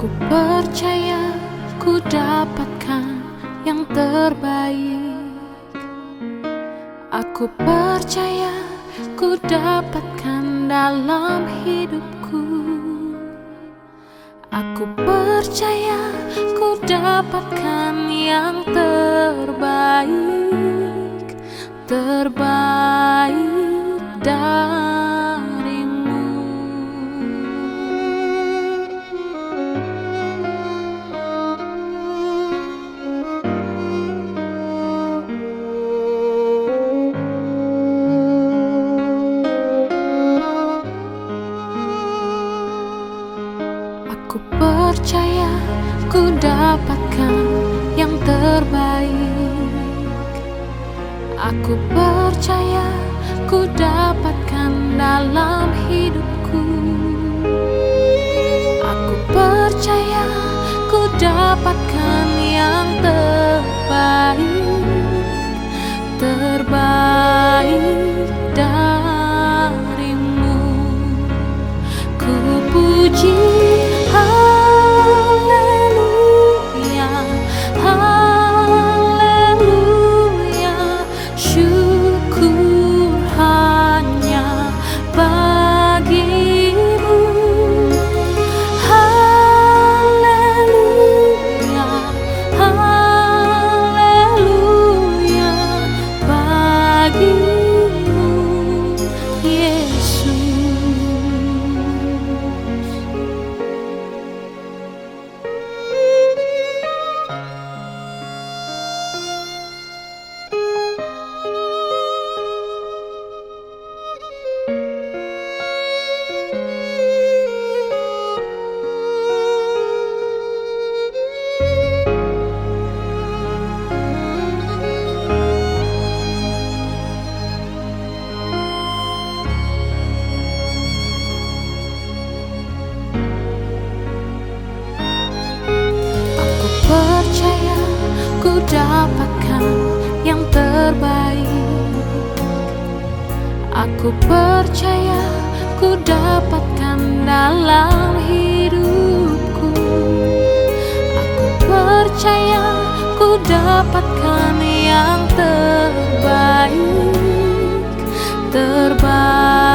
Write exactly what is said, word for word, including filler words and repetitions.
Aku percaya ku dapatkan yang terbaik. Aku percaya ku dapatkan dalam hidupku. Aku percaya ku dapatkan yang terbaik, terbaik darimu. Aku percaya ku dapatkan yang terbaik. Aku percaya ku dapatkan dalam hidupku. Aku percaya ku dapatkan yang terbaik, terbaik darimu. Ku puji haleluya, haleluya. Syukur hanya bagimu. Haleluya, haleluya bagimu, Yesus. Percaya ku dapatkan yang terbaik. Aku percaya ku dapatkan dalam hidupku. Aku percaya ku dapatkan yang terbaik, terbaik